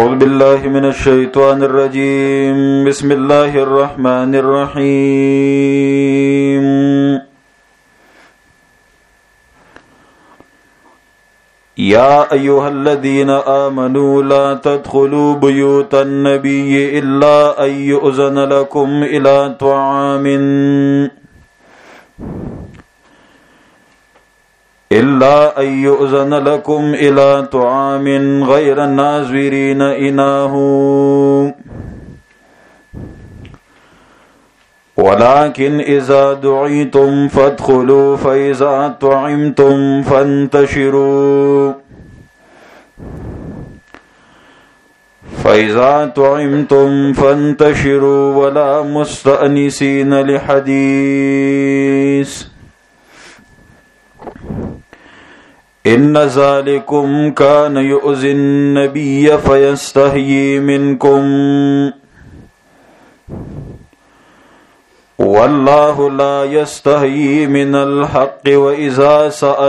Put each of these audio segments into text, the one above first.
أعوذ بالله من الشيطان الرجيم. بسم الله الرحمن الرحيم. يا أيها الذين آمنوا لا تدخلوا بيوت النبي إلا أن يؤذن لكم إلى طعام غير ناظرين إناه ولكن إذا دعيتم فادخلوا فإذا طعمتم فانتشروا ولا مستأنسين لحديث إن ذلكم كان يؤذي النبي فيستحيي منكم والله لا يستحيي من الحق وإذا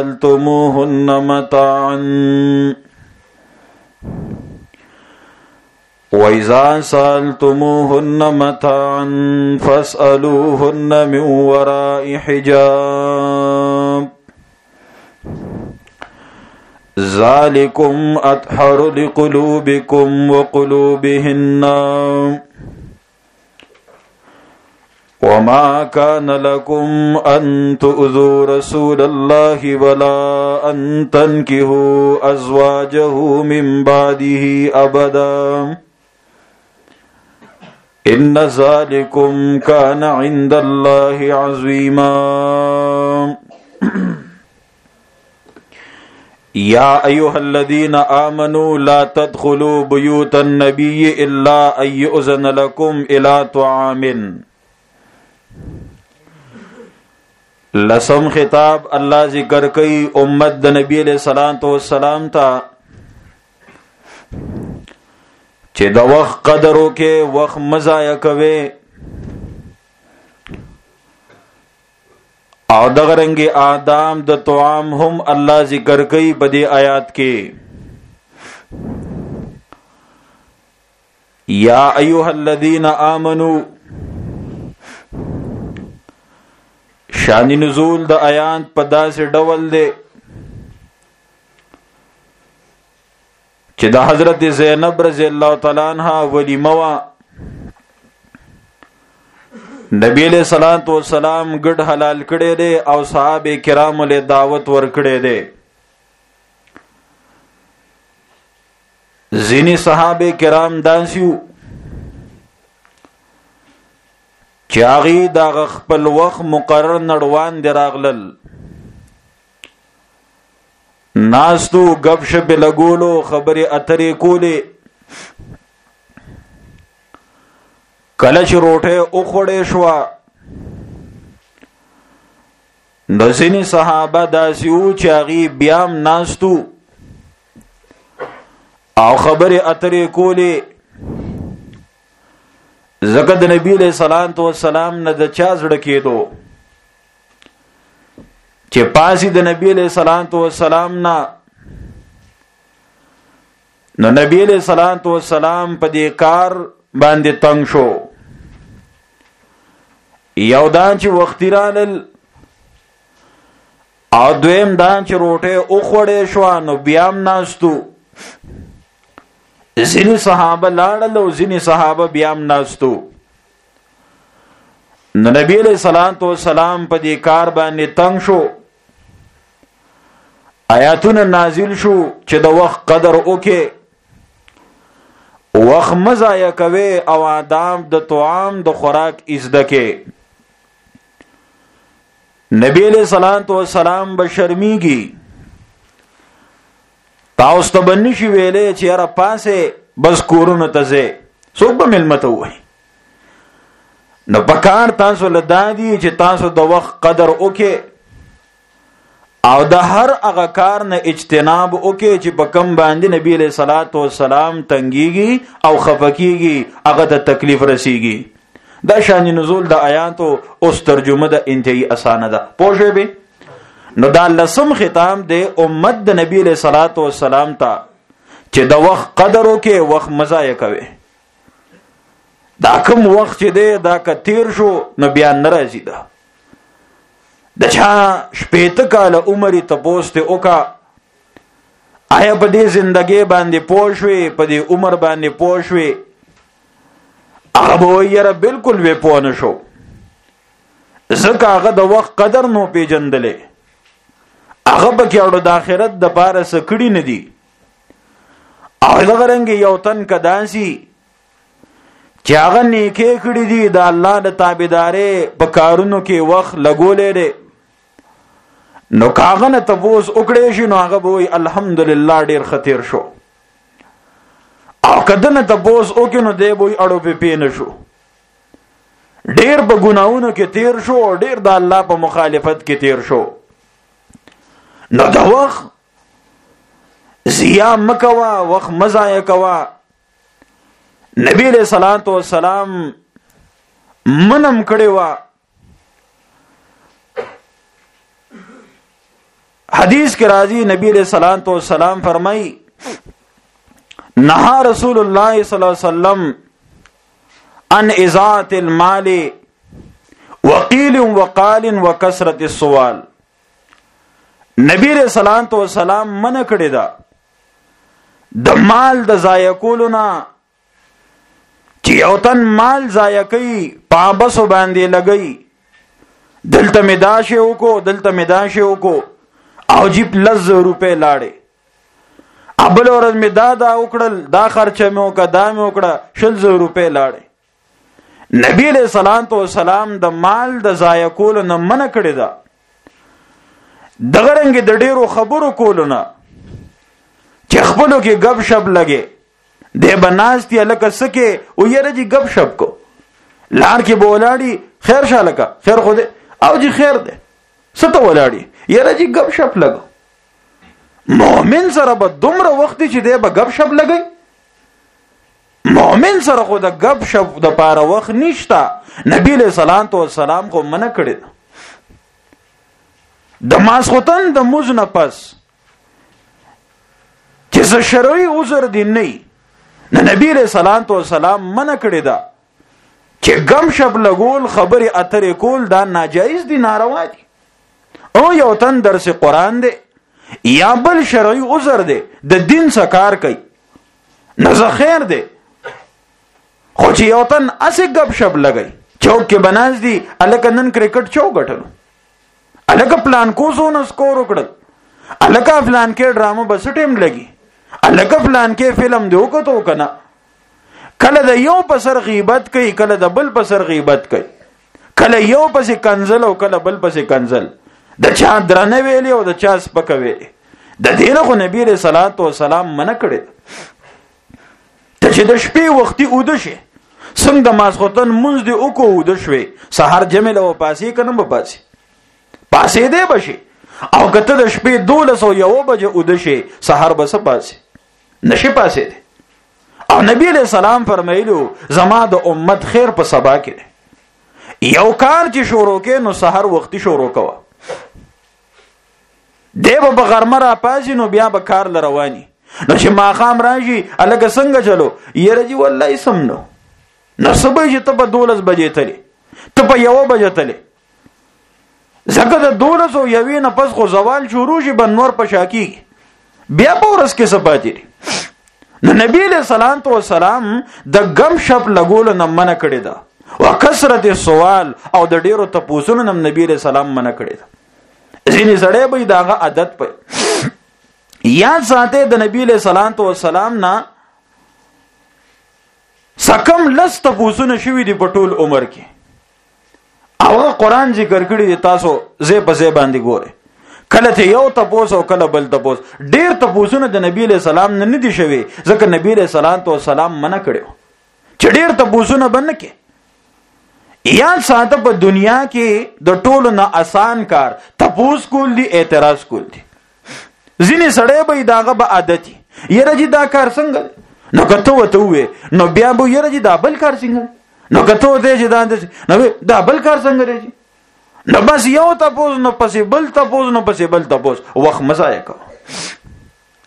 سألتموهن متاعا فاسألوهن من وراء حجاب ذلكم أطهر لقلوبكم وقلوبهن وما كان لكم أن تؤذوا رسول الله ولا أن تنكحوا أزواجه من بعده أبدا إن ذلكم كان عند الله عظيما. يا أيها الذين آمنوا لا تدخلوا بيوت النبي إلا أن يؤذن لكم إلى طعام. لسم خطاب اللہ ذکر کئی امت د نبی علیہ السلام تا چې د وخت قدر وکې وخت مضایع کوي او دغه رنګي آداب د طعام هم الله ذکر کوي په دې آیات کې. یا ایها الذین آمنو شان نزول د آیات په داسې ډول دی چې د حضرت زینب رضی الله تعالی عنها ولیمه وا نبی علیہ الصلوۃ والسلام ګډ حلال کړي دي او صحابه کرام له دعوت ور کړي دي. ځینی صحابه کرام داسیو چاغي دا خپل وخت مقرر نړوان دی راغلل ناستو غب شپ لګولو خبره اترې کولې کله چې روټه او خوړې شو نو ځینې صحابه داسیو چاغي بیام ناستو او خبره اترې کولې زکه د نبی علیہ الصلوۃ والسلام نه د چا زړه کېدو چې پاسي د نبی علیہ الصلوۃ والسلام نه نو نبی علیہ الصلوۃ والسلام په دې کار باندې تنگ شو. یو دان چې وختي رالل او دویم دان چې روټه او خوړې شو نو بیام ناستو. ځینې صحابه لاړل او ځینې صحابه بیام ناستو. نو نبی علیہ الصلوۃ والسلام په دې کار باندې تنگ شو. آیاتونه نازل شو چې د وخت قدر وکې وخت مضایع کوي او آداب د طعام د خوراک ازده کې. نبی علیہ الصلوۃ والسلام بشرمیږي تاسو ته بنی شي ویلې چې را پاسه بس کورونه تزه څوک به ملمته وای نو پکار تاسو لدادي چې تاسو د وخت قدر وکې او د هر هغه کار نه اجتناب وکې چې په کم باندې نبی علیہ الصلوۃ والسلام تنګيږي او خفقيږي هغه ته تکلیف رسیږي. دا شان نزول د آیاتو اوس ترجمه د انتهایی اسانه ده پوه به. نو دا لسم خطاب د امت د نبی علیہ الصلوۃ والسلام ته چې د وخت قدر وکې، وخت مزایه کوي. دا کوم وخت چې دی دا که تیر شو نو بیا نه راځي. دا د چا 80 کاله عمر تپوس ته وکړه، آیا په دې زندګۍ باندې پوه شوې، په دې عمر باندې پوه شوې؟ هغه به وایي یاره بلکل وې پوه نه شو، ځکه هغه د وخت قدر نو پیژندلی، هغه پکې اړو د آخرت دپاره څه کړي نه دي. او دغه رنګې یو تن که داسي چې هغه نیکې کړي دي، د الله د تابعدارۍ په کارونو کې وخت لګولی دی، نو که هغه نه تپوس وکړی شي نو هغه به وایي الحمدلله ډېر ښه تېر شو. او که ده نه تپوس وکړي نو دی به وایي اړو پې نه شو، ډېر په ګناهونو کې تېر شو، ډېر د الله په مخالفت کې تېر شو. نو د وخت ضیاع مه کوه، وخت مه ضایع کوه. نبی علیہ الصلوۃ والسلام منم کړی وه. حدیث کې راځي نبی علیہ الصلوۃ والسلام فرمایي نهى رسول الله صلی الله علیه وسلم عن اضاعة المال وقيل وقال وكثرة السؤال. نبی علیہ الصلوۃ والسلام منع کړی دا د مال د ضایع کولو نه، چې یو تن مال ضایع کوي په عبثو باندې لګوي، دلته مې دا شی وکړو، دلته مې دا شی وکړو، او جیب 10 روپۍ لاړې، بل ورځ مې دا وکړل، دا خرچه مې وکړه، دا مې وکړه، 100 روپۍ لاړې. نبی علیہ الصلوۃ والسلام د مال د ضایع کولو نه منع کړی ده. دغه رنګې د ډېرو خبرو کولو نه، چې خپلو کې ګپ شپ لګې، دی به ناست یې لکه څه کې او یاره جي ګپ شپ کو، لار کې به ولاړي خیر شه لکه خیر خو دی، او جي خیر دی څه ته ولاړي یاره جي ګپ شپ لګو. مؤمن سره به دومره وخت چې دی به ګپ شپ لګي، مؤمن سره خو د ګپ شپ د پاره وخت نشته. نبی علیہ الصلوۃ والسلام خو منع کړی ده. د ماسخوتن د موز نه پس چې څه شرعي عذر دی نه، نبی علیہ الصلوۃ والسلام منع کړی ده چې ګم شپ لګول، خبرې اترې کول دا ناجایز دي، ناروا دي. او یو تن درس قرآن دی یا بل شرعي عذر دی، د دین څخه کار کوي، نو خیر دی. خو چې یو تن اسې ګپ شپ لګي، چوک کې بناز دي، الکه نن کرکټ چو غټلو، الکه پلان کو زونه سکور وکړل، الکه فلان کې ډرامه بس ټیم لګي، الکه فلان کې فلم دی وکړو کنه. کله د یو په سر غیبت کوي، کله د بل په سر غیبت کوي، کله یو پسې کنزل او کله بل پسې کنزل، د چا درنه ویلې او د چا سپکه ویلې. د دې نه خو نبی رسول الله والسلام منع کړی ته چې د شپې وختي اوده شي، څنګه د ماسخوتن منځ دی وکړو اوده شوې، سحر جمع له پاسې کنه به پاسې دی بشي، او کته د شپې 12:01 بجې اوده شي، سحر به پاسې نشي پاسې دی. او نبی علیہ السلام فرمایلو زما د امت خیر په سبا کې دی، یو کار چې شروع کې نو سحر وختي شروع کوه، دی به غرمه را پاسې نو بیا به کار لروانی، نو چې ماخام راشي الګ څنګه چلو یره جی والله سم نو سبا چې ته په 12 بجې تلې، ته په 1 بجې تلې، ځکه د 12:01 نه پس خو زوال شروع شي، بنور په شاکی بیا په ورځ کې سپاتې. نو نبی علیہ الصلوۃ والسلام د غم شپ لګول نه منع کړی دا، وکثرت السوال او د ډیرو تپوسونو نه نبی علیہ السلام منع کړی دا. ځینې سړی به داغه عادت په یاد ساته د نبی علیہ الصلوۃ والسلام نه سکم لس تپوسونه شوی دی په ټول عمر کې، او قرآن ذکر کړی دی، تاسو زې په زې باندې ګوره، کله ته یو تپوس او کله بل تپوس. ډیر تپوسونه د نبی علیہ السلام نه دي شوی، ځکه نبی علیہ الصلوۃ والسلام منع کړو چې ډیر تپوسونه بنه کې. یاد ساته په دنیا کې د ټولو نه آسان کار تپوس کول دی، اعتراض کول دی. ځینې سړی به داغه به عادتي یره جی دا کار څنګه، نو کته وته وې نو بیا به یره جی دا بل کار څنګه، نو کته وته چې نو دا بل کار څنګه دی، نو بس یو تپوس نو پسې بل تپوس نو پسې بل تپوس، وخت مزایه کو.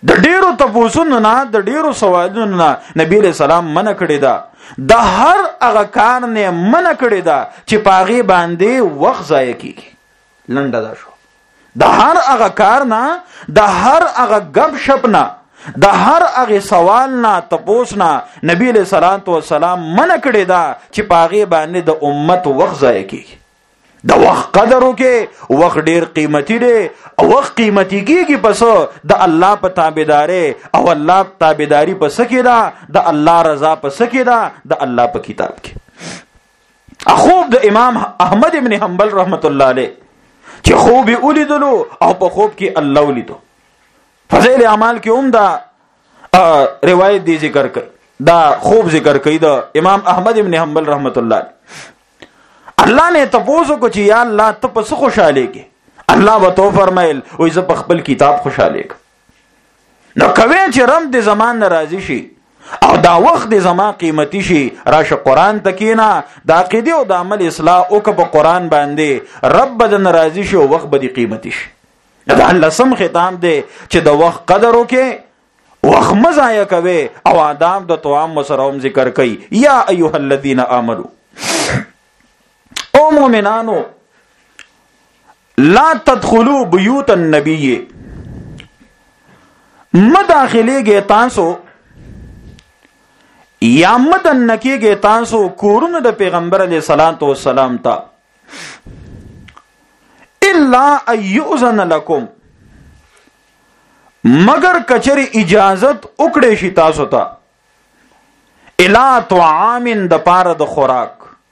د ډیرو تپوسونو نه د ډیرو سوالونو نه نبی علیہ السلام منع کړی دا د هر هغه کار نه منع کړی دا چې پاغي باندې وخت ضایع کیږي. لنډه دا شو د هر هغه کار نه د هر هغه غب شپ نه د هر هغه سوال نه تپوس نه نبی علیہ الصلوۃ والسلام منع کړی دا چې پاغي باندې د امت وخت ضایع کیږي. د وخت قدر وکي، وخت ډیر قیمتي دی او وخت قیمتي کیږي پس د الله په تابعداري او الله تابعداري پس کې دا د الله رضا پس کې دا د الله په کتاب کې. خوب د امام احمد ابن حنبل رحمت الله علیه چې خوب ولیدلو او په خوب کې الله ولیدو. فضائل اعمال کې هم دا روایت دی ذکر کوي، دا خوب ذکر کوي د امام احمد ابن حنبل رحمت الله علیه. الله نے تپوسو کو چې یا الله ته په څه خوشاله کې؟ الله به تو فرمایل وای زه په خپل کتاب خوشاله کې. نو کوي چې رم د زمان ناراضي شي او دا وخت د زما قیمتي شي، راشه قران تکینا د عقیده او د عمل اصلاح او که په قران باندې رب د ناراضي شي او وخت به قیمتي شي. دا الله سم ختم دی چې د وخت قدر وکي، وخت مزایا کوي او آداب د توام مسروم ذکر کوي. یا ایها الذین آمنو او مومنانو لا تدخلوا بیوت النبی مداخله گے تاسو یا مدنکی گے تاسو کورن د پیغمبر علیہ الصلوۃ والسلام تا الا ایؤذن لکم مگر کچری اجازت اکڑے شي تاسو تا الا طعام د پاره د خوراک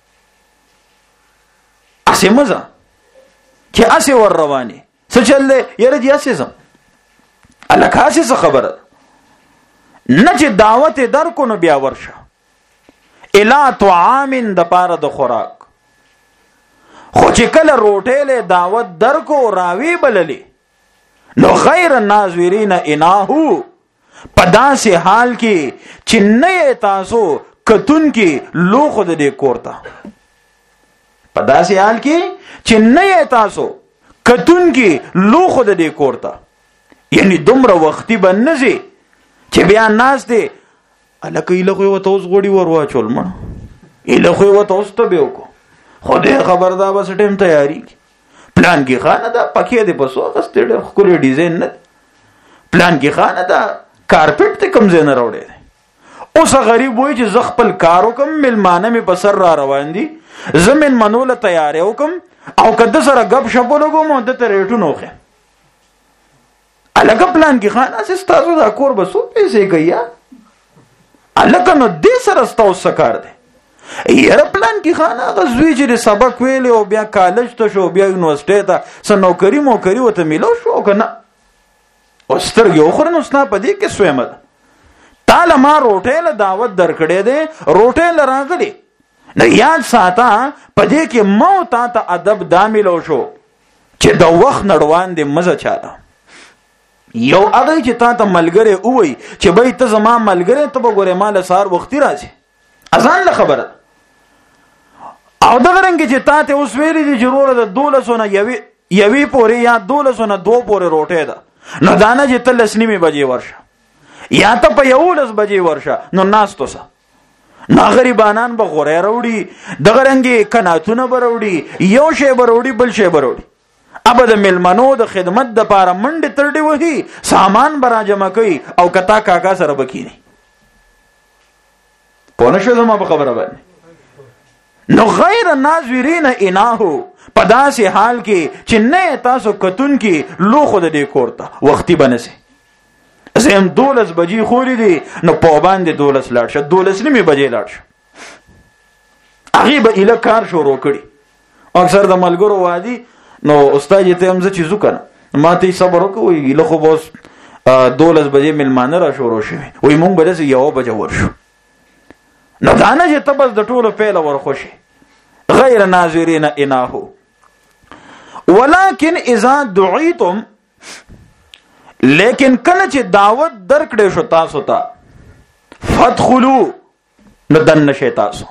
اسه مزه چې اسه ور رواني څه چل یره دي اسه زم الله کاسه خبره نه چې دعوت درکو نو بیا ورشه الا طعام د پاره د خوراک. خو چې کله روټه له دعوت درکو راوی بللی نو غیر ناظرین اناهو پداسه حال کې چې نه تاسو کتون کې لو خود دې کوړتا پداسه حال کې چې نه تاسو کتون کې لو خود دې کوړتا یعنی دومره وختي بنځي چې بیا ناس دې الکه ایله خو توس غوړي وروا چول ما ایله خو توس ته به وکړو خدای خبردار بس ټیم تیاری پلان کې خانه دا پکې دې پسو غستې ډېر خوري ډیزاین نه پلان کې خانه دا کارپټ ته کم زنه راوړې اوس غریب وای چې ز خپل کارو کم ملمانه می بسر را روان دي زمين منول تیار وکم او کده سره غب شپو لګو مو د ریټو نوخه الګ پلان کې خان اس تاسو دا کور بسو پیسې گیا الګ نو دې سره تاسو سکار دي یره پلان کې خان غزوی چې سبق ویل او بیا کالج ته شو بیا یونیورسيټي ته سنوکری مو کری وته ملو شو کنه اوستر یو خورن اوسنا پدې کې سویمه تعالی ما روټه له دعوت درکړې ده روټه لراغلي نه یاد ساته پدې کې مو ته ادب داملو شو چې د وخت نړوان دې مزه چاله یو هغه چې ته ملګری وای چې به ته زما ملګری ته وګوره مال سار وختي راځي اذان له خبره او دا رنګ چې ته اوس ویلې دي ضرورت د 1200 نه یوي پورې یا 1200 نه 2 پورې روټه ده نو دانه چې تل سنیمه بجې ورشه یا ته په 11 بجې ورشه نو ناستو سه نا غریبانان به غوړې راوړي د غرنګي کناتونه بروړي یو شی بروړي بل شی بروړي ابد ملمنو د خدمت د پاره منډه ترډي وهي سامان برا جمع کوي او کتا کاکا سره بکینی پونه شو زما په خبره باندې نو غیر ناظرین اناهو پداسه حال کې چې نه تاسو کتون کې لو خود دې کوړتا وختي بنسي زم 12 بجې خوري دي نو په باندې 12 لاړ شه 12 نیمه بجې لاړ شه هغه به اله کار شروع کړي اکثر د ملګرو وادي نو استاد ته هم چې زو کنه ما ته صبر وکوي له خو بس 12 بجې ملمانه را شروع شي وای مونږ به یو بجې ورشو نو دانه چې تبل د ټولو پیله ورخوشي غیر ناظرین اناهو ولکن اذا دعیتم لیکن کله چې دعوت درکړې شو تاسو ته فدخلوا ندن نشي تاسو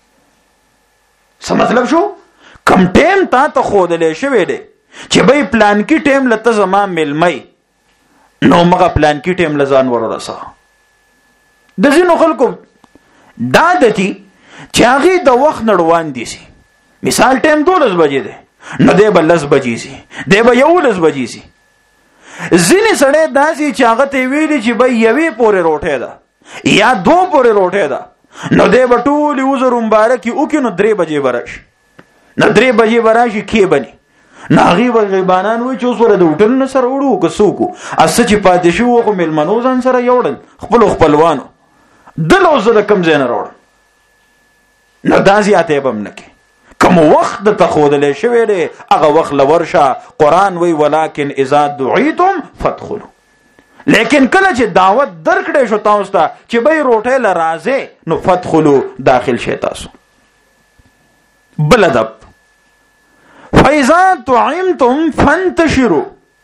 څه مطلب شو کم ټیم تا ته خودلې شوې ده چې به پلان کې ټیم لته زما ملمي نو مغه پلان کې ټیم لزان ورسه. د ځینو خلکو دا دتی چې هغه د وخت نړوان دي سي. مثال ټیم 12 بجې ده نو دی به 10 بجې سي، دی به 11 بجې سي. ځینې سړی داسې چې هغه ته ویلي چې به یوې پورې روټۍ ده یا 2 پورې روټۍ ده، نو دی به ټولې عذر مبارکې وکړي نو 3 بجې به راشي. نو 3 بجې به راشي کې بني نو هغې به غیبانان وایي چې اوس وره د هوټل نه سره وړو که څوک وو اسه چې پاتې شوي وو خو مېلمنو ځان سره یوړل خپلو خپلوانو دله اوس زه د کوم ځای نه راوړم. نو دا زیاتی به هم نه کوي. کوم وخت درته ښودلی شوی دی هغه وخت له ورشه. قرآن وایي ولکن اذا دعیتم فادخلوا. لیکن کله چې دعوت درکړی شو تاسو ته چې بی روټۍ له راځئ نو فادخلوا داخل شئ تاسو. بل ادب فاذا طعمتم فانتشروا.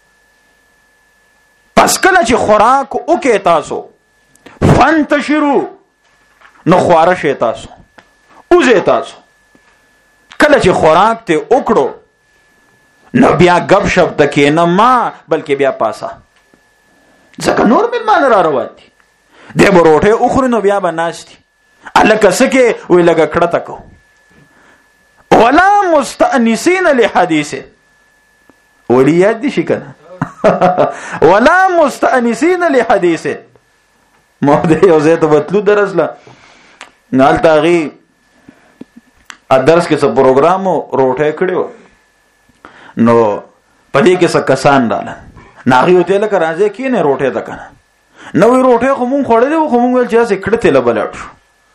پس کله چې خوراک وکړئ تاسو فانتشروا نو خواره شئ تاسو، وځئ تاسو. کله چې خوراک ته وکړو نو بیا گپ شپ ته کېنه ما بلکې بیا پاسه، ځکه نور مېلمانه را روان دي. دی به روټۍ وخوري نو بیا به ناست دي هلکه څه کې وایي لږه کړته کوو. ولا مستأنسین لحدیث. ولی یاد دي شي کنه ولا مستأنسین لحدیث. ما د یو ځای ته بتلو درس له نو هلته هغې درس کې څه پروګرام و روټۍ کړې وه نو په دې کې څه کسان راله نو هغې ورته لکه راځئ کښېنئ روټۍ ته که نه. نو وایي روټۍ خو مونږ خوړلې وه خو مونږ ویل چې هسې کړتې له به لاړ شو.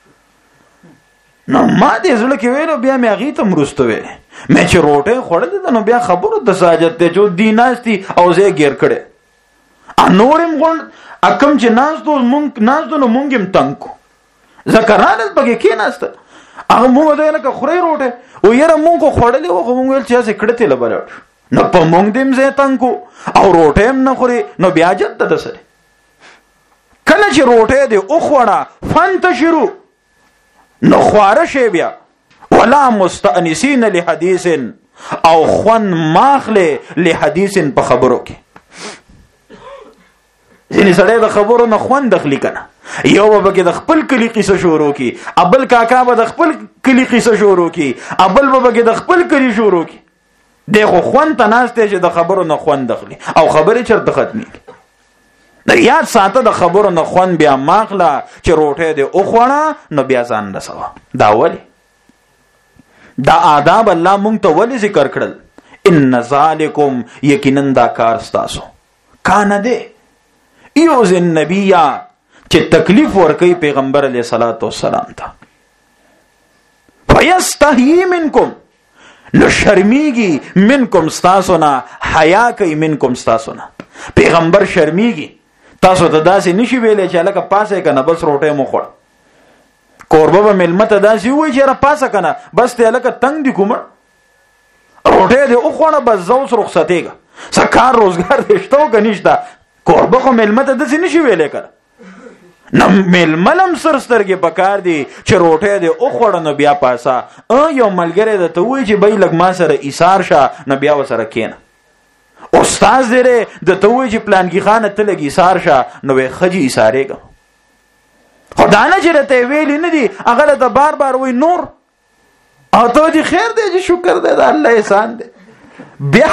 نو ما دې زړه کې ویلو بیا مې هغې ته وروسته ویلې مې چې روټۍ خوړلې ده نو بیا خبرو ته څه حاجت دی چې دي ناست دي او زه یې ګیر کړی نور یم غونډ کم چې ناستو نو مونږ یم تنګ کړو ځکه رانس پکې کېناسته هغه مونږ ته لکه خورئ روټۍ و یاره مونږ خو خوړلې وه خو مونږ ویل چې هسې کړتې له به لاړ شو. نو په مونږ دې هم ځای تنګ کړو او روټۍ هم نه خوري نو بیا جد ده د سره. کله چې روټۍ دې وخوړه فانتشروا نو خواره شی بیا. ولا مستأنسین لحدیث او خوند ماخلې لحدیث په خبرو کې. ځینې سړی د خبرو نه خوند اخلي که نه. یو به پکې د خپل کلي قصه شروع کړي، ابل کاکا به د خپل کلي قصه شروع کړي، ابل به پکې د خپل کلي شروع کړي. دی خو خوند ته ناست دی چې د خبرو نه خوند اخلي او خبرې چېرته ختمېږي. یاد ساته د خبرو نه خوند بیا ماخله چې روټۍ دې وخوړه نو بیا ځان رسوه. دا ولې دا آداب الله مونږ ته ولې ذکر کړل؟ ان ذالکم یقینا دا کار ستاسو کانه دی یوز النبی چې تکلیف ورکوي پیغمبر علیه الصلاة والسلام ته. فیستحیی منکم نو شرمیږي منکم ستاسو نه، حیا کوي منکم ستاسو نه. پیغمبر شرمیږي تاسو ته داسې نشي ویلی چې هلکه پاسه که نه بس روټۍ مو خوړه. کوربه به مېلمه ته داسې ووایي چې یاره پاسه که نه بس دی هلکه تنګ دي کومه روټۍ دې وخوړه بس زه اوس رخصتېږه څه کار روزګار دې شته او که نشته. کوربه خو مېلمه ته داسې نشي ویلی که نه مېلمه له هم سر سترګې پکار دي چې روټۍ دې وخوړه نو بیا پاسه. یو ملګری درته ووایي چې بی لږ ما سره ایثار شه نو بیا ورسره کښېنه. استاد دی درته ووایي چې پلانکي خانه ته لږ ایثار شه نو وایي ښه جي ایثارېږم. خو دا نه چې درته یې ویلي نه دي هغه درته بار بار وایي نور او ته چې خیر دی چې شکر دی د الله احسان دی. بیا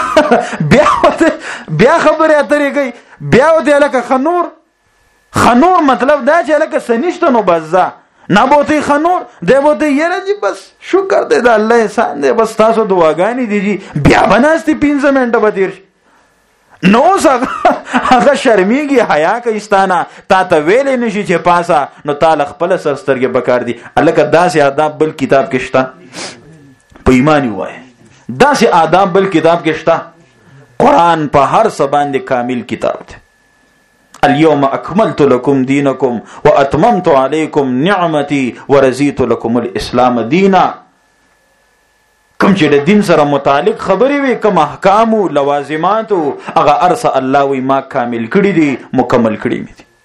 خبرې اترې کوي بیا ورته هلکه خنور مطلب دا چې هلکه څه نشته نو بس ځه نه به ورته خنور دی به ورته یاره جي بس شکر دی د الله احسان دی بس تاسو دعاګانې دي جي بیا به ناستې 15 منټه به تېر شي. نو اوس هغه شرمیږي حیا کوي ستانه تا ته ویلی نشي چې پاسه نو تا له خپله سر سترګې پکار دي. هلکه داسې آداب بل کتاب کې شته؟ په ایمان ووایه داسې آداب بل کتاب کې شته؟ قرآن په هر څه باندې کامل کتاب دی. اليوم اکملت لکم دینکم واتممت علیکم نعمتی ورضیت لکم الاسلام دینا. کم چې د دین سره متعلق خبرې وي کم احکامو لوازماتو هغه ارسه الله وی ما کامل کړي دي مکمل کړي مې دي.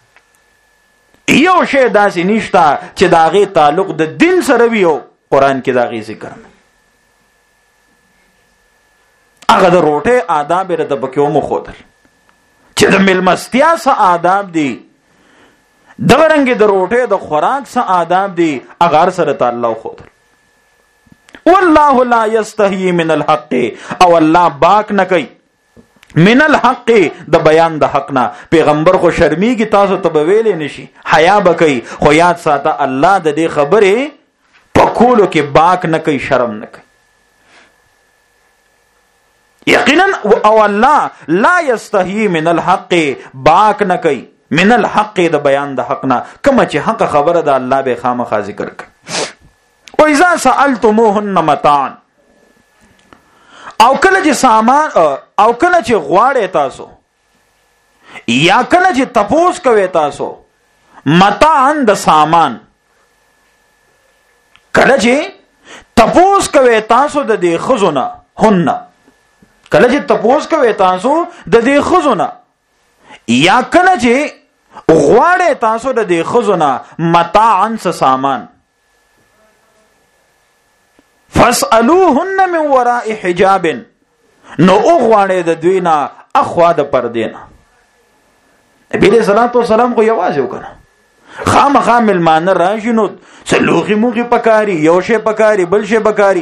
یو شی داسې نشته چې د هغې تعلق د دین سره وي او قرآن کې د هغې ذکر نه. هغه د روټۍ آداب یې راته پکې ومښودل چې د ملمستیا څه آداب دي، دغه رنګې د روټۍ د خوراک څه آداب دي، هغه هر سره ته الله وښودل. والله لا یستحیی من الحق، او الله باک نه کوي من الحق د بیان د حق نه. پیغمبر خو شرمیږي، تاسو ته به ویلې نشي، حیا به کوي، خو یاد ساته الله د دې خبرې په کولو کې باک نه کوي، شرم نه کوي. یقینا او الله لا یستحیی من الحق، باک نه کوي من الحق د بیان د حق نه. کومه چې حق خبره ده الله به خامخا ذکر کوي. و اذا سألتموهن متاعا، او کله چې سامان او کله چې غواړې تاسو یا کله چې تپوس کوي تاسو متاعن د سامان، کله چې تپوس کوي تاسو د دې خزونه هن، کله چې تپوس کوي تاسو د دې خزونه یا کله چې غواړې تاسو د دې خزونه متاعن څه سامان، فاسألوهن من وراء حجاب، نو اغواړې د دوی نه اخوا د پردې نه. نبی علیہ الصلوۃ والسلام خو یوازې وکړه، خامخا ملمانه راشي نو سلوخي موخي پکاري، یو شی پکاري، بل شی پکاري.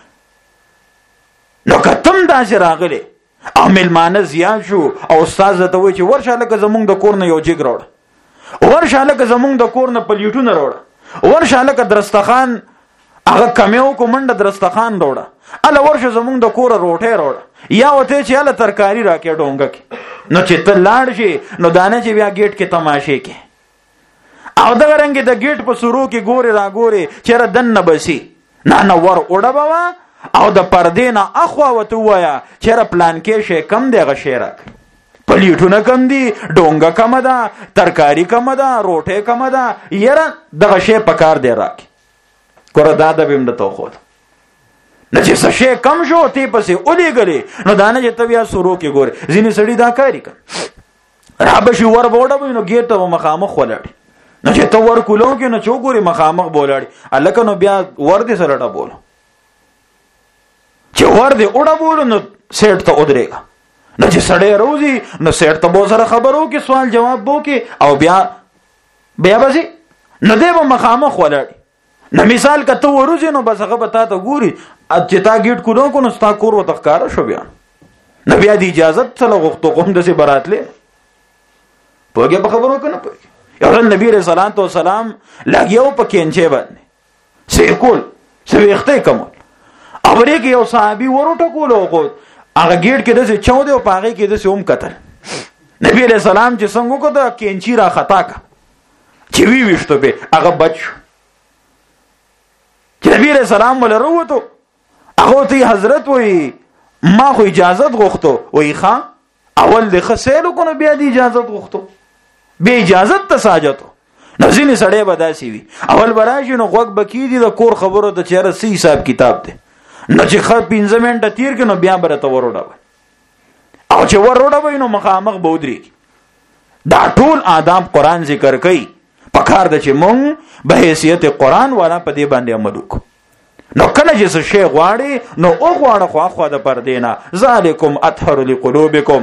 نو کتم داسې راغلی او ملمانه زیات شو او استاد ته وایي چې ورشه لکه زمونږ د کور نه یو جګ راوړه، ورشه لکه زمونږ د کور نه پلیټونه راوړه، ورشه لکه درستخان هغه کمیو کو منډه درستخان راوړه، اله ورشه زمونږ د کور روټه راوړه، یا وته چې اله ترکاری راکې ډونګه کې. نو چې ته لاړ شي نو دانه چې بیا گیټ کې تماشې کې، او دغه رنګ د گیټ په سورو کې ګوري را ګوري چیرې دنه بسی نه ور وړه بوا، او د پردې نه اخوا وته وایا چیرې پلان کې شي کم دی غشي راک، پلیټونه کم دي، ډونګه کم ده، ترکاری کم ده، روټه کم ده، یره دغه شی پکار دی راک. ګوره دا د بیم د توخود نه چې څه شی کم شو تی پسې ولېږلې، نو دا نه چې ته بیا سورو کې ګورې. ځینې سړي دا کاري کوي، را به شي ور به وډبوي نو ګیټ ته به مخامخ ولاړي، نو چې ته ور کولو کې نو چې وګورې مخامخ به ولاړي، هلکه نو بیا ور دې سره ډبولو، چې ور دې وډبولو نو سیټ ته ودرېږه. نو چې سړی روزي نو سیټ ته به سره خبرو کې سوال جواب بو کې، او بیا به ځي نو دی به مخامخ ولاړي. نو مثال که ته وروزي نو بس هغه به تا ته ګوري چې تا گیټ کولو کو نو ستا کور ورته ښکاره شو، بیا نو بیا د اجازت سره غوښتو کوم داسې براتلې پوهېږې په خبرو که نه پوهېږې. یو ځل نبي علیه الصلاة والسلام لګیا و په کینچې باندې څه کول، څه ویښته کمول، او هغې کې یو صحابي ور وټکولو خو هغه گیټ کې داسې چو دی او په هغې کې داسې هم کتل. نبي علیه السلام چې څنګه وکړه کینچي را خطا کړه چې ویښتو پې هغه بچ شو. چې نبی علیہ السلام ولا روتو هغه ته حضرت وای ما خو اجازت غوښتو، وای ښا اول د خسېلو کو نو بیا د اجازت غوښتو، به اجازت ته ساجتو. نو ځینې سړی به داسې وي اول به راشي نو غوږ به کېږدي د کور خبرو ته چېره څه حساب کتاب دی، نو چې ښه 15 منټه تیر کړي نو بیا به راته ور وډوئ، او چې ور وډوئ نو مخامخ به ودرېږي. دا ټول آداب قرآن ذکر کوي. پکار ده چې مونږ به حیثیت قرآن والا په دې باندې عمل وکړو. نو کله چې څه شی غواړي نو او غواړه خواخوا د پردې نه. ذالکم اطهر لقلوبکم،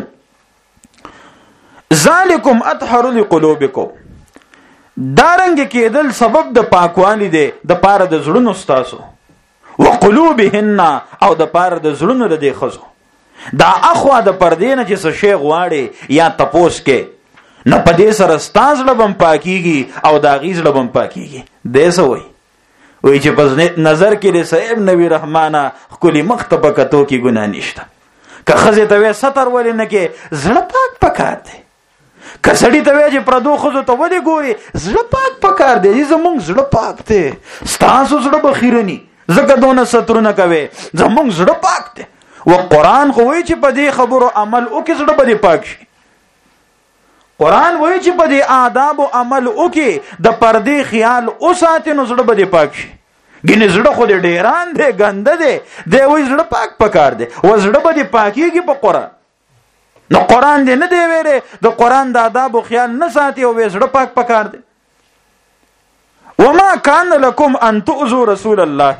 ذالکم اطهر لقلوبکم، دارنګ کېدل سبب د پاکوالی دی د پاره د زړونو ستاسو، وقلوبهن او د پاره د زړونو د دې ښځو. دا اخوا د پردې نه چې څه شی غواړي یا تپوس کې نو په دې سره ستا زړه به هم پاکېږي او د هغې زړه به هم پاکېږي. دی څه وایي؟ وایي چې په نظر کې د صاحب نبي رحمانه ښکلي مخ ته په کتو کې ګناه نشته. که ښځې ته وایې ستر ولې نه کې، زړه پاک پکار دی. که سړي ته وایې چې پردو ښځو ته ولې ګورې، زړه پاک پکار دی. زمونږ زړه پاک دی، ستاسو زړه به خیرني ځکه دونه سترونه کوې، زمونږ زړه پاک دی. و قرآن خو وایي چې په دې خبرو عمل وکړې زړه به دې پاک شي. قرآن وایي چې په دې آداب او عمل وکړي، د پردې خیال وساتې نو زړه به دې پاک شي. ګینې زړه خو دې ډیران دی، ګنده دی، دی وایي زړه پاک پکار دی. و زړه به دې پاکېږي په قرآن. نو قرآن دې نه دی ویلی د قرآن د آداب او خیال نه ساتي او وایي زړه پاک پکار دی. وما کان لکم ان تؤذوا رسول الله،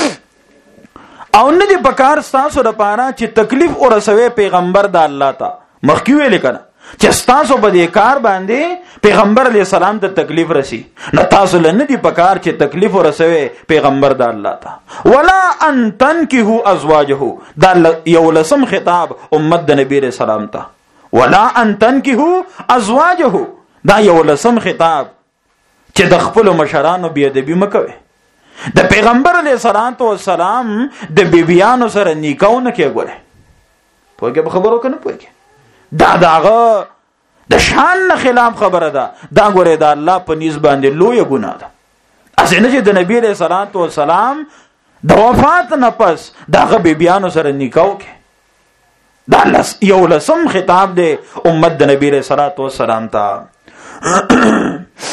او نه دې پکار ستاسو لپاره چې تکلیف ورسوي پیغمبر د الله ته. مخکې ویلې که نه چې تاسو په دې کار باندې پیغمبر علی السلام ته تکلیف رسی، نو تاسو لنه دی پکار چې تکلیف ورسوي پیغمبر د الله ته. ولا ان تنکحوا ازواجه، دا یو لسم خطاب امت د نبی علیہ السلام ته. ولا ان تنکحوا ازواجه، دا یو لسم خطاب چې د خپل مشرانو بی ادبی مکوي. د پیغمبر علیہ السلام د بیبیانو سره نکاح نه کوي. ګوره پوهیږي په خبرو کنه پوهیږي، دا داغه د شان نه خلاف خبره ده. دا ګوره د الله په نسبت باندې لوی ګناه ده. اسنه چې د نبی علیہ السلام د وفات نه پس داغه بیبیانو سره نکاح کوي. دا یو لسم خطاب دی امت د نبی علیہ السلام ته.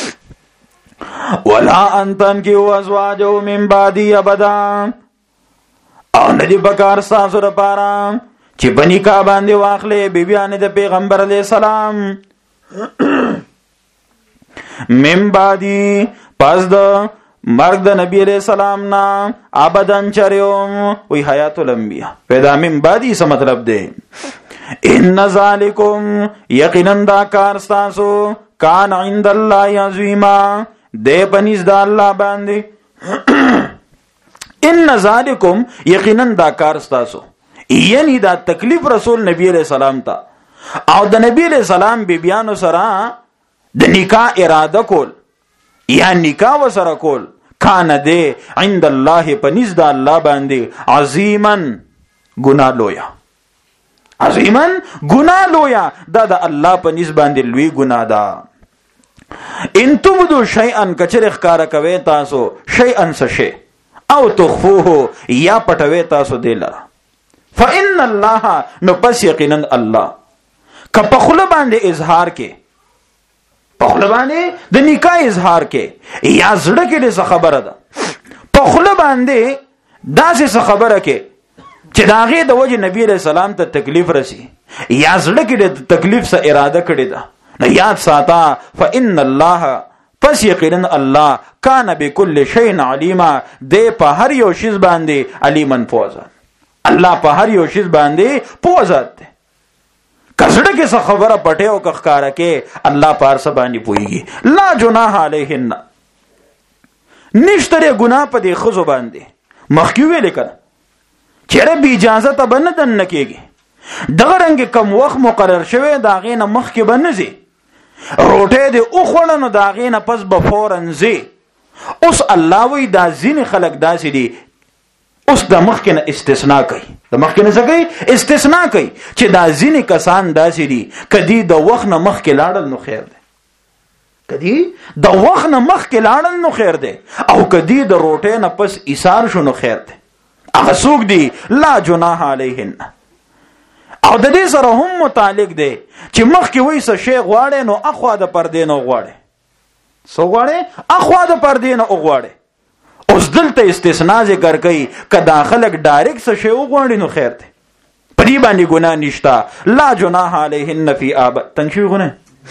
ولا ان تنکحوا ازواجه من بعدی ابدا، او ندی بکار تاسو لپاره چې بنی کا باندې واخلې بیبیانې د پیغمبر علیہ السلام من بعدی، پس د مرګ د نبی علیہ السلام نا ابدن چریوم وی حیات الانبیاء پیدا من بعدی څه مطلب دی؟ ان ذالکم یقینا دا کار تاسو کان عند الله عظیما دے پنیز دا اللہ باندے. ان ذالکم یقینا دا کار ستاسو، یعنی دا تکلیف رسول نبی علیہ السلام تا او د نبی علیہ السلام بیبیانو سرا د نکاح اراده کول یا نکاح وسره کول کان دے عند الله پنیز دا اللہ باندے عظیمن گناہ لویا. عظیمن گناہ لویا دا دا اللہ پنیز باندے لوی گناہ دا. ان تبدو شیئن کچر اخکار کوي تاسو شیئن سشی او تخفوه یا پټوي تاسو دی لرا فإن الله نو پس یقینا الله که پخله باندې اظهار کې، پخله باندې د نکاح اظهار کې یا زړه کې څه خبره ده، پخله باندې داسې څه خبره کې چې داغه د وجه نبی علیہ السلام ته تکلیف رسی یا زړه کې د تکلیف څخه اراده کړی ده، نو یاد ساتا فإن الله پس یقینا الله کان بكل شیء علیما دے په هر یو شی باندې علیمن پوزا. الله په هر یو شی باندې پوزا ده. کزړه کې څه خبره پټه او کخکاره کې الله پار سره باندې پويږي. لا جناح علیهن، نشتره ګناه په دې خزو باندې مخکې ویل کړه چیرې بی اجازه ته بندن نکېږي. دغه رنګ کم وخت مقرر شوی دا غینه مخکې بنځي روټه دې او خړنو دا غینه پس به فورن زی. اوس الله وی دا ځین خلق داسې دي، اوس د مخکنه استثناء کوي، د مخکنه څه کوي؟ استثناء کوي چې دا ځین کسان داسې دي کدی د وخت نه مخکې لاړل نو خیر دی، کدی د وخت نه مخکې لاړل نو خیر دی، او کدی د روټه نه پس ایثار شو نو خیر دی. هغه څوک دي لا جناح علیهن. او د دې سره هم متعلق دی چې مخکې وایي څه شی غواړي نو اخوا د پردې نه غواړي، څه غواړي؟ اخوا د پردې نه غواړي. اوس دلته استثناء ذکر کوي که دا خلک ډایرکټ څه شی وغواړي نو خیر دی، په دې باندې ګناه نشته. لا جناح علیهن فی آبا تنشیغونه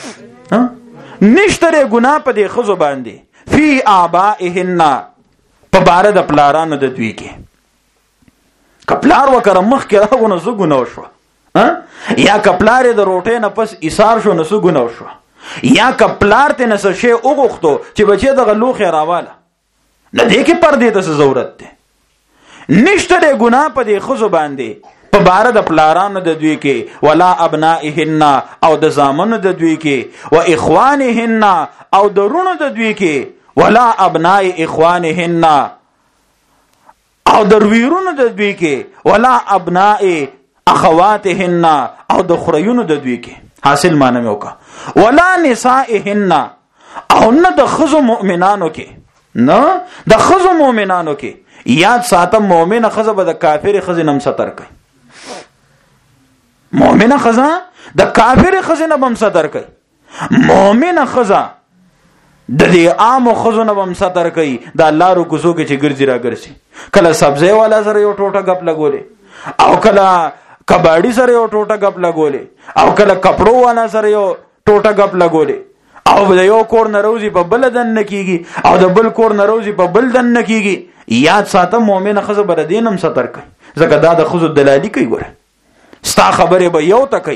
نشته ګناه په دې خزو باندې فی آبائهن په باره د پلارانو د دوی کې. که پلار وکړه مخکې راغو نو څه ګناه شوه، یا کپلار د روټې نه پس ایثار شو نو څه ګناه شو، یا کپلار ته نه څه شی وغوښتو چې بچی دغه لوښی راواله، نه دې کې پردې ته څه ضرورت دی. نشته دی ګناه په دې ښځو باندې په باره د پلارانو د دوی کې، ولا ابنائهن او د زامنو د دوی کې، و اخوانهن او د رونو د دوی کې، ولا ابناء اخوانهن او د ویرونو د دوی کې، ولا ابناء اخواتهن او د خریونو د دوی کې. حاصل معنی مې وکړه ولا نسائهن او نه د خزو مؤمنانو کې، نه د خزو مؤمنانو کې. یاد ساتم مؤمنه خزه به د کافر خزه نم ستر کوي، مؤمنه خزه د کافر خزه نه بم ستر کوي، مؤمنه خزه د دې عام خزو نه بم ستر کوي. د الله رو کوزو کې چې ګرځي را ګرځي، کله سبزی والا سره یو ټوټه غپ لګولې، او کله کباړی سره یو ټوټه غپ لګولې، او کله کپړو والا سره یو ټوټه غپ لګولې، او د یو کور نروزی په بل دن نکیږي او د بل کور نروزی په بل دن نکیږي. یاد ساته مؤمنه خزه بر دینم ستر کوي، ځکه دا د خزو دلالی کوي. ګوره ستا خبره به یو ته کوي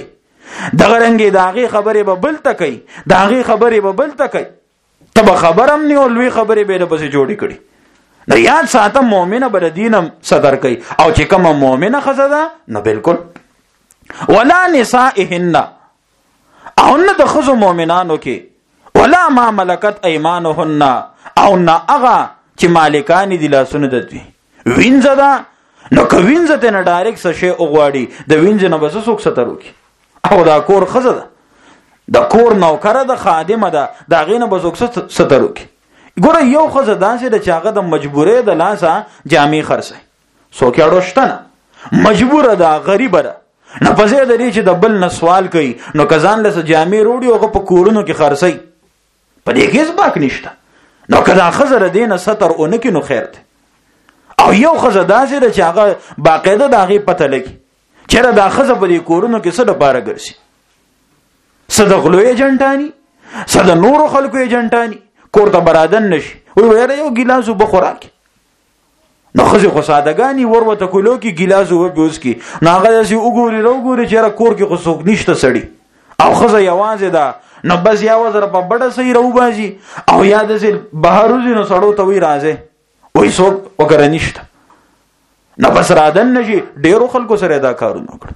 دغه رنګي داغي خبره به بل تکي داغي خبره به بل تکي تب خبرم نه او لوی خبره به د پسې جوړی کړي. نو یاد ساته مؤمنه بر دینم صدر کوي او چې کوم مؤمنه خزه ده نو بالکل ولا نسائهن او نه د خزو مؤمنانو کې ولا ما ملکت ایمانهن او نه هغه چې مالکان دي لاسونه ددوي وینځه ده نو که وینځه ته نه ډایرکټ څه شی وغواړي د وینځه نه بس څوک ستر وکي او دا کور خزه ده د کور نوکره ده خادمه ده دا غینه به څوک ستر وکي. ګوره یو خزه داسې د چاغه د مجبورې د لاسه جامې خرڅي څوک اړوشتنه مجبوره ده غریبه ده نه پځې د دې چې د بل نه سوال کوي نو کزان له جامې روړي او په کورونو کې خرڅي په دې کې ځباک نشته. نو کدا خزه دینه ستر اونکې نو خیر ده. او یو خزه داسې د چاغه باقاعده داغي پته لګي چیرې دا خزه په دې کورونو کې څه د پاره ګرځي صدغلو ایجنټانی صد نور خلکو ایجنټانی کور ته برادن نشي ویره یو ګیلاس وبخوراک نو خزه خو سادهګانی ورته کولو کې ګیلاس وبوس کی ناغه سي وګوري چیرې کور کې خو نشته سړی او خزه یوازې ده نو بس یا وزر په بڑا صحیح رو بازي او یاد سي بهاروزي نو سړو ته وی راځي وای څوک وګره نشته نو بس رادن نشي ډیرو خلکو سره دا کارونه وکړ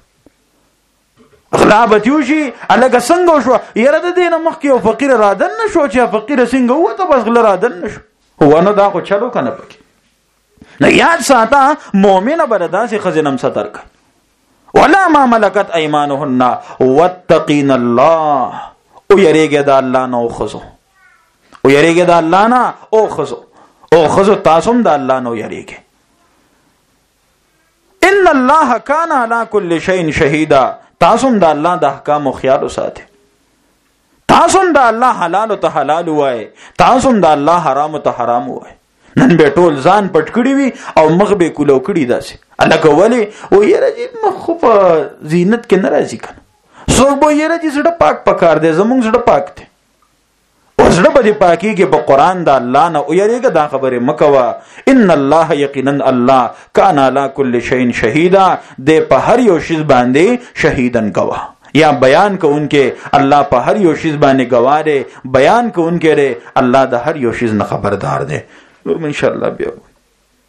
غلابت یوشي الګ څنګه شو یره د دینه مخ کې او فقیر رادن نشو چې فقیر څنګه وته بس غل رادن نشو هو نو دا خو چلو کنه پکې نه یاد ساته مؤمنه بردا سي خزنم ستر ک ولا ما ملکت ايمانهن واتقين الله او یریګه د الله نو خزو او یریګه د الله نه او خزو تاسو د الله نو یریګه ان الله کان علی کل شیء شهیدا تاسو د الله د احکام او خیال ساته تاسو د الله حلال ته حلال وای تاسو د الله حرام ته حرام وای نن به ټول ځان پټ کړی وي او مخ به کولو کړی داسې الله کولی او یره چې مخ په زینت کې ناراضی کنه سو به یره چې زړه پاک پکار دی زمونږ زړه پاک دی او زړه به پاکي کې په قران د الله نه او یریګه دا خبره مکوا ان الله یقینا الله کان علی کل شیء شهیدا د په هر یو شی باندې شهیدن گواه یا بیان کوونکې الله په هر یو شی باندې گواه دی بیان کوونکې دی الله د هر یو شی نه خبردار دی ان شاء الله بیا